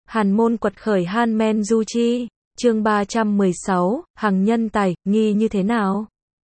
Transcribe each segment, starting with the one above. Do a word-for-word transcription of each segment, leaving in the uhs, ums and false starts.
Hàn môn quật khởi Han Men Du Chi, chương ba trăm mười sáu, hằng nhân tài, nghi như thế nào?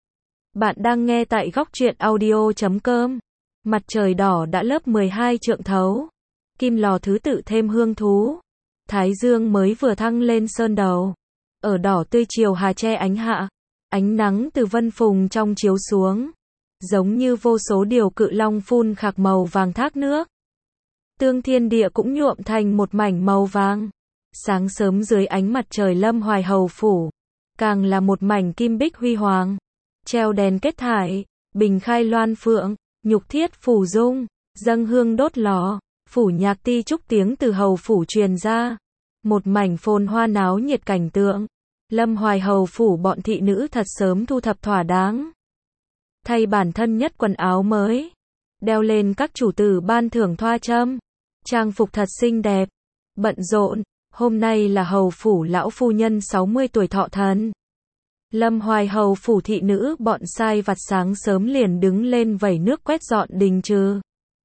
Bạn đang nghe tại góc truyện audio chấm com. Mặt trời đỏ đã lớp mười hai trượng thấu. Kim lò thứ tự thêm hương thú. Thái dương mới vừa thăng lên sơn đầu. Ở đỏ tươi chiều hà che ánh hạ. Ánh nắng từ vân phùng trong chiếu xuống. Giống như vô số điều cự long phun khạc màu vàng thác nước. Tương thiên địa cũng nhuộm thành một mảnh màu vàng. Sáng sớm dưới ánh mặt trời Lâm Hoài Hầu phủ, càng là một mảnh kim bích huy hoàng. Treo đèn kết thải, bình khai loan phượng, nhục thiết phủ dung, dâng hương đốt lò, phủ nhạc ti trúc tiếng từ hầu phủ truyền ra. Một mảnh phồn hoa náo nhiệt cảnh tượng. Lâm Hoài Hầu phủ bọn thị nữ thật sớm thu thập thỏa đáng. Thay bản thân nhất quần áo mới, đeo lên các chủ tử ban thưởng thoa châm, trang phục thật xinh đẹp, bận rộn. Hôm nay là hầu phủ lão phu nhân sáu mươi tuổi thọ thần. Lâm Hoài Hầu phủ thị nữ bọn sai vặt sáng sớm liền đứng lên vẩy nước quét dọn đình trừ.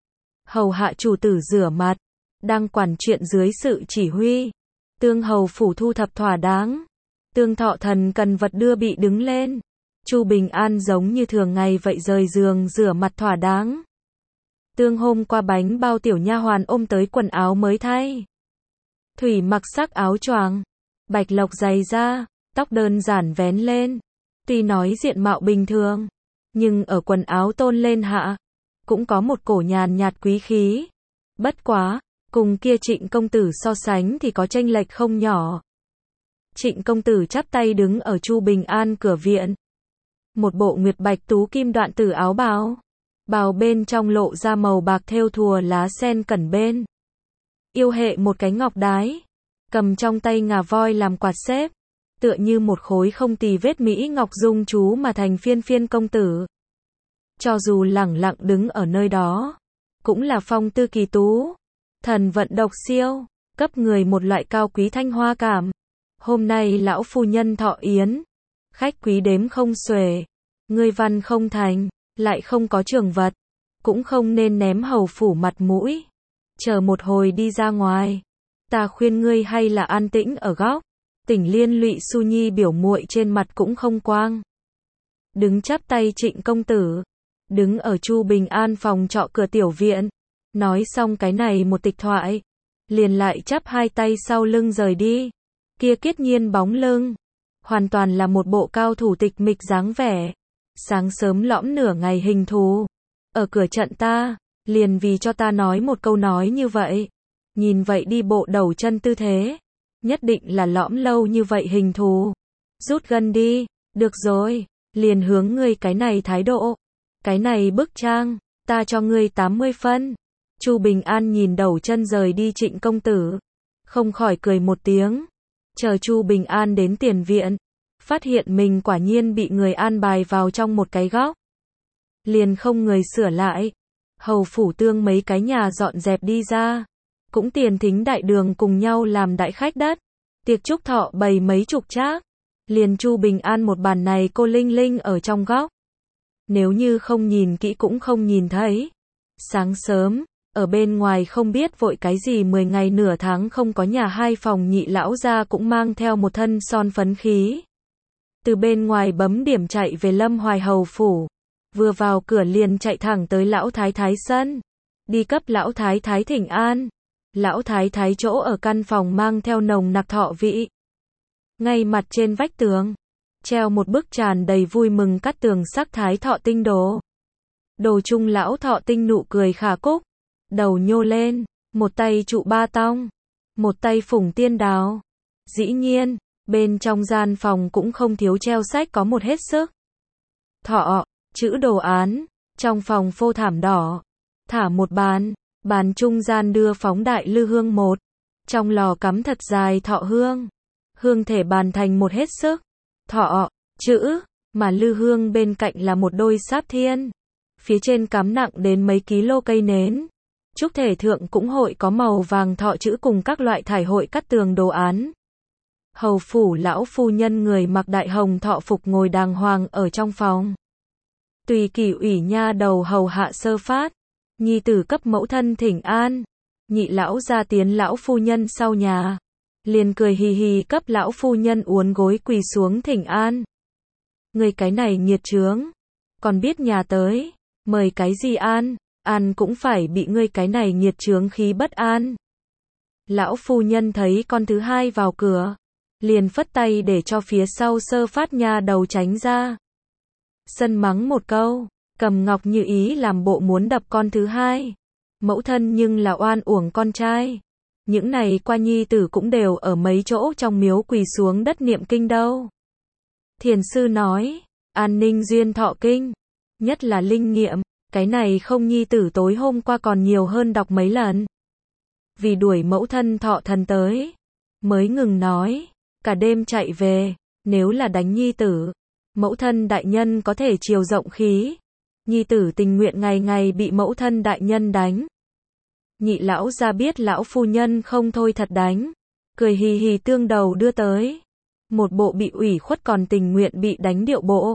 Hầu hạ chủ tử rửa mặt, đang quản chuyện dưới sự chỉ huy. Tương hầu phủ thu thập thỏa đáng. Tương thọ thần cần vật đưa bị đứng lên. Chu Bình An giống như thường ngày vậy rời giường rửa mặt thỏa đáng. Tương hôm qua bánh bao tiểu nha hoàn ôm tới quần áo mới thay. Thủy mặc sắc áo choàng, bạch lộc giày da, tóc đơn giản vén lên. Tuy nói diện mạo bình thường, nhưng ở quần áo tôn lên hạ, cũng có một cổ nhàn nhạt quý khí. Bất quá, cùng kia Trịnh công tử so sánh thì có chênh lệch không nhỏ. Trịnh công tử chắp tay đứng ở Chu Bình An cửa viện. Một bộ nguyệt bạch tú kim đoạn tử áo bào. Bào bên trong lộ ra màu bạc thêu thùa lá sen cẩn bên. Yêu hệ một cái ngọc đái, cầm trong tay ngà voi làm quạt xếp, tựa như một khối không tì vết mỹ ngọc dung chú mà thành phiên phiên công tử. Cho dù lẳng lặng đứng ở nơi đó, cũng là phong tư kỳ tú, thần vận độc siêu, cấp người một loại cao quý thanh hoa cảm. Hôm nay lão phu nhân thọ yến, khách quý đếm không xuể, ngươi văn không thành, lại không có trường vật, cũng không nên ném hầu phủ mặt mũi. Chờ một hồi đi ra ngoài, ta khuyên ngươi hay là an tĩnh ở góc. Tỉnh liên lụy Su Nhi biểu muội trên mặt cũng không quang. Đứng chắp tay Trịnh công tử, đứng ở Chu Bình An phòng trọ cửa tiểu viện, nói xong cái này một tịch thoại, liền lại chắp hai tay sau lưng rời đi. Kia kiết nhiên bóng lưng, hoàn toàn là một bộ cao thủ tịch mịch dáng vẻ. Sáng sớm lõm nửa ngày hình thù, ở cửa trận ta, liền vì cho ta nói một câu nói như vậy. Nhìn vậy đi bộ đầu chân tư thế, nhất định là lõm lâu như vậy hình thù. Rút gân đi, được rồi, liền hướng ngươi cái này thái độ, cái này bức trang, ta cho ngươi tám mươi phân. Chu Bình An nhìn đầu chân rời đi Trịnh công tử, không khỏi cười một tiếng. Chờ Chu Bình An đến tiền viện, phát hiện mình quả nhiên bị người an bài vào trong một cái góc. Liền không người sửa lại. Hầu phủ tương mấy cái nhà dọn dẹp đi ra, cũng tiền thính đại đường cùng nhau làm đại khách đất. Tiệc chúc thọ bày mấy chục trác, liền Chu Bình An một bàn này cô linh linh ở trong góc. Nếu như không nhìn kỹ cũng không nhìn thấy. Sáng sớm, ở bên ngoài không biết vội cái gì mười ngày nửa tháng không có nhà hai phòng nhị lão gia cũng mang theo một thân son phấn khí. Từ bên ngoài bấm điểm chạy về Lâm Hoài Hầu phủ. Vừa vào cửa liền chạy thẳng tới lão thái thái sân, đi cấp lão thái thái thỉnh an. Lão thái thái chỗ ở căn phòng mang theo nồng nặc thọ vị. Ngay mặt trên vách tường, treo một bức tràn đầy vui mừng cắt tường sắc thái thọ tinh đồ. Đồ chung lão thọ tinh nụ cười khả cúc, đầu nhô lên, một tay trụ ba tong, một tay phủng tiên đào. Dĩ nhiên, bên trong gian phòng cũng không thiếu treo sách có một hết sức. Thọ, chữ đồ án, trong phòng phô thảm đỏ, thả một bàn, bàn trung gian đưa phóng đại lư hương một, trong lò cắm thật dài thọ hương, hương thể bàn thành một hết sức, thọ, chữ, mà lư hương bên cạnh là một đôi sáp thiên, phía trên cắm nặng đến mấy ký lô cây nến, trúc thể thượng cũng hội có màu vàng thọ chữ cùng các loại thải hội cắt tường đồ án. Hầu phủ lão phu nhân người mặc đại hồng thọ phục ngồi đàng hoàng ở trong phòng. Tùy kỷ ủy nha đầu hầu hạ sơ phát, nhi tử cấp mẫu thân thỉnh an, Nhị lão gia tiến lão phu nhân sau nhà, liền cười hì hì cấp lão phu nhân uốn gối quỳ xuống thỉnh an. Người cái này nghiệt chướng, còn biết nhà tới, mời cái gì an, an cũng phải bị ngươi cái này nghiệt chướng khí bất an. Lão phu nhân thấy con thứ hai vào cửa, liền phất tay để cho phía sau Sơ Phát nha đầu tránh ra. Sân mắng một câu, Cầm Ngọc Như ý làm bộ muốn đập con thứ hai. Mẫu thân nhưng là oan uổng con trai. Những này qua nhi tử cũng đều ở mấy chỗ trong miếu quỳ xuống đất niệm kinh đâu. Thiền sư nói, an ninh duyên thọ kinh, nhất là linh nghiệm, cái này không nhi tử tối hôm qua còn nhiều hơn đọc mấy lần. Vì đuổi mẫu thân thọ thần tới, mới ngừng nói, cả đêm chạy về, nếu là đánh nhi tử, mẫu thân đại nhân có thể chiều rộng khí, nhi tử tình nguyện ngày ngày bị mẫu thân đại nhân đánh. Nhị lão gia biết lão phu nhân không thôi thật đánh, cười hì hì tương đầu đưa tới, một bộ bị ủy khuất còn tình nguyện bị đánh điệu bộ.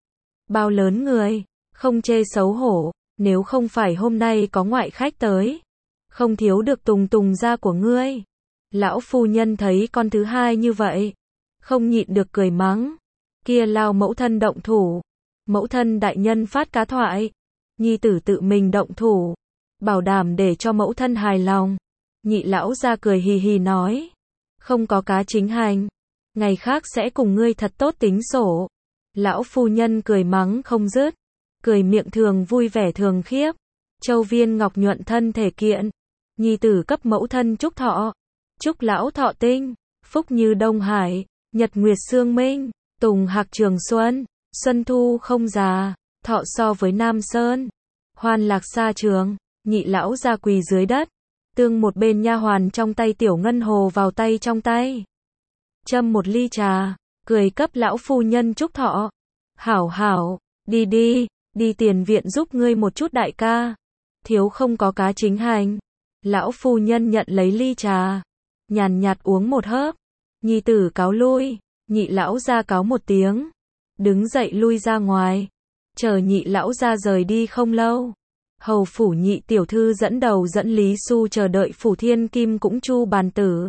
Bao lớn người, không chê xấu hổ, nếu không phải hôm nay có ngoại khách tới, không thiếu được tùng tùng ra của ngươi. Lão phu nhân thấy con thứ hai như vậy, không nhịn được cười mắng, kia lao mẫu thân động thủ, mẫu thân đại nhân phát cá thoại, nhi tử tự mình động thủ, bảo đảm để cho mẫu thân hài lòng. Nhị lão ra cười hì hì nói, không có cá chính hành, ngày khác sẽ cùng ngươi thật tốt tính sổ. Lão phu nhân cười mắng không dứt, cười miệng thường vui vẻ thường khiếp. Châu Viên Ngọc nhuận thân thể kiện, nhi tử cấp mẫu thân chúc thọ, chúc lão thọ tinh, phúc như Đông Hải, nhật nguyệt sương minh, tùng hạc trường xuân, xuân thu không già, thọ so với Nam Sơn, hoan lạc xa trường. Nhị lão ra quỳ dưới đất, tương một bên nha hoàn trong tay tiểu ngân hồ vào tay trong tay, châm một ly trà, cười cấp lão phu nhân chúc thọ. Hảo hảo, đi đi, đi tiền viện giúp ngươi một chút đại ca, thiếu không có cá chính hành. Lão phu nhân nhận lấy ly trà, nhàn nhạt uống một hớp, nhi tử cáo lui. Nhị lão ra cáo một tiếng, đứng dậy lui ra ngoài. Chờ nhị lão ra rời đi không lâu, hầu phủ nhị tiểu thư dẫn đầu dẫn Lý Xu chờ đợi phủ thiên kim cũng chu bàn tử.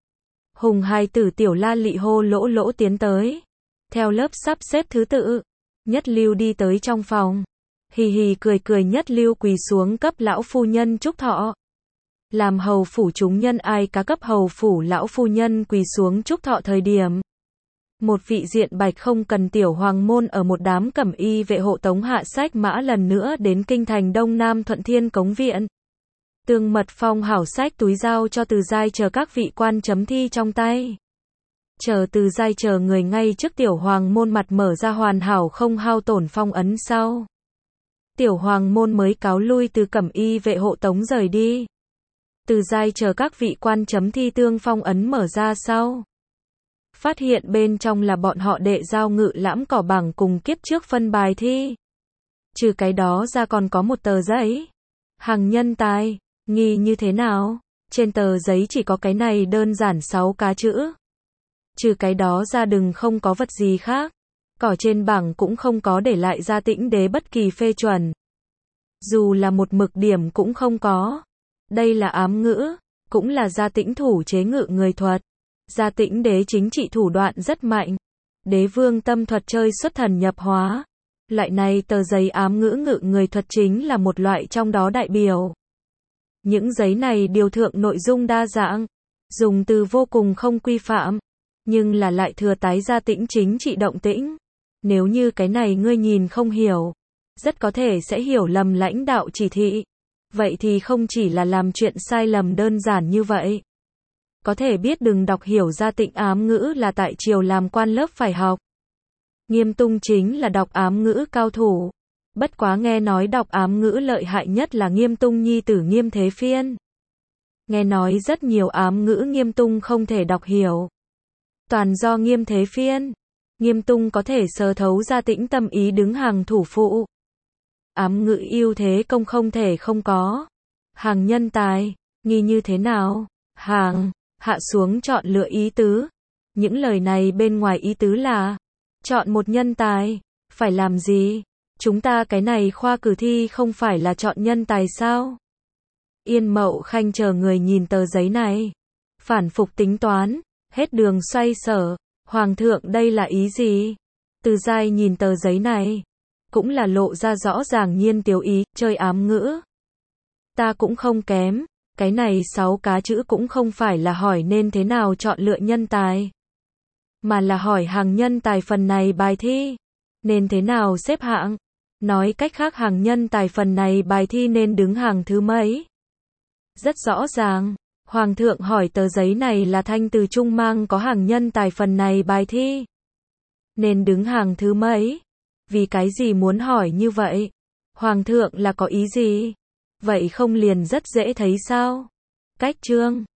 Hùng hai tử tiểu La Lị hô lỗ lỗ tiến tới, theo lớp sắp xếp thứ tự. Nhất Lưu đi tới trong phòng, hì hì cười cười. Nhất Lưu quỳ xuống cấp lão phu nhân chúc thọ. Làm hầu phủ chúng nhân ai cá cấp hầu phủ lão phu nhân quỳ xuống chúc thọ thời điểm, một vị diện bạch không cần tiểu hoàng môn ở một đám cẩm y vệ hộ tống hạ sách mã lần nữa đến kinh thành Đông Nam Thuận Thiên Cống Viện. Tương mật phong hảo sách túi giao cho Từ Giai chờ các vị quan chấm thi trong tay. Chờ Từ Giai chờ người ngay trước tiểu hoàng môn mặt mở ra hoàn hảo không hao tổn phong ấn sau. Tiểu hoàng môn mới cáo lui từ cẩm y vệ hộ tống rời đi. Từ Giai chờ các vị quan chấm thi tương phong ấn mở ra sau, phát hiện bên trong là bọn họ đệ giao ngự lãm cỏ bảng cùng kiếp trước phân bài thi. Trừ cái đó ra còn có một tờ giấy. Hằng nhân tài, nghi như thế nào? Trên tờ giấy chỉ có cái này đơn giản sáu cá chữ. Trừ cái đó ra đừng không có vật gì khác. Cỏ trên bảng cũng không có để lại Gia Tĩnh Đế bất kỳ phê chuẩn. Dù là một mực điểm cũng không có. Đây là ám ngữ, cũng là Gia Tĩnh thủ chế ngự người thuật. Gia Tĩnh Đế chính trị thủ đoạn rất mạnh. Đế vương tâm thuật chơi xuất thần nhập hóa. Loại này tờ giấy ám ngữ ngự người thuật chính là một loại trong đó đại biểu. Những giấy này điều thượng nội dung đa dạng, dùng từ vô cùng không quy phạm, nhưng là lại thừa tái Gia Tĩnh chính trị động tĩnh. Nếu như cái này ngươi nhìn không hiểu, rất có thể sẽ hiểu lầm lãnh đạo chỉ thị. Vậy thì không chỉ là làm chuyện sai lầm đơn giản như vậy. Có thể biết đừng đọc hiểu Gia Tĩnh ám ngữ là tại triều làm quan lớp phải học. Nghiêm Tung chính là đọc ám ngữ cao thủ. Bất quá nghe nói đọc ám ngữ lợi hại nhất là Nghiêm Tung nhi tử Nghiêm Thế Phiên. Nghe nói rất nhiều ám ngữ Nghiêm Tung không thể đọc hiểu. Toàn do Nghiêm Thế Phiên. Nghiêm Tung có thể sờ thấu Gia Tĩnh tâm ý đứng hàng thủ phụ. Ám ngữ ưu thế công không thể không có. Hàng nhân tài, nghi như thế nào? Hàng, hạ xuống chọn lựa ý tứ. Những lời này bên ngoài ý tứ là, chọn một nhân tài, phải làm gì? Chúng ta cái này khoa cử thi không phải là chọn nhân tài sao? Yên Mậu Khanh chờ người nhìn tờ giấy này. Phản phục tính toán, hết đường xoay sở. Hoàng thượng đây là ý gì? Từ Giai nhìn tờ giấy này, cũng là lộ ra rõ ràng nhiên tiếu ý, chơi ám ngữ. Ta cũng không kém, cái này sáu cá chữ cũng không phải là hỏi nên thế nào chọn lựa nhân tài, mà là hỏi hàng nhân tài phần này bài thi, nên thế nào xếp hạng. Nói cách khác hàng nhân tài phần này bài thi nên đứng hàng thứ mấy. Rất rõ ràng, Hoàng thượng hỏi tờ giấy này là Thanh Từ Trung mang có hàng nhân tài phần này bài thi, nên đứng hàng thứ mấy. Vì cái gì muốn hỏi như vậy? Hoàng thượng là có ý gì? Vậy không liền rất dễ thấy sao? Cách chương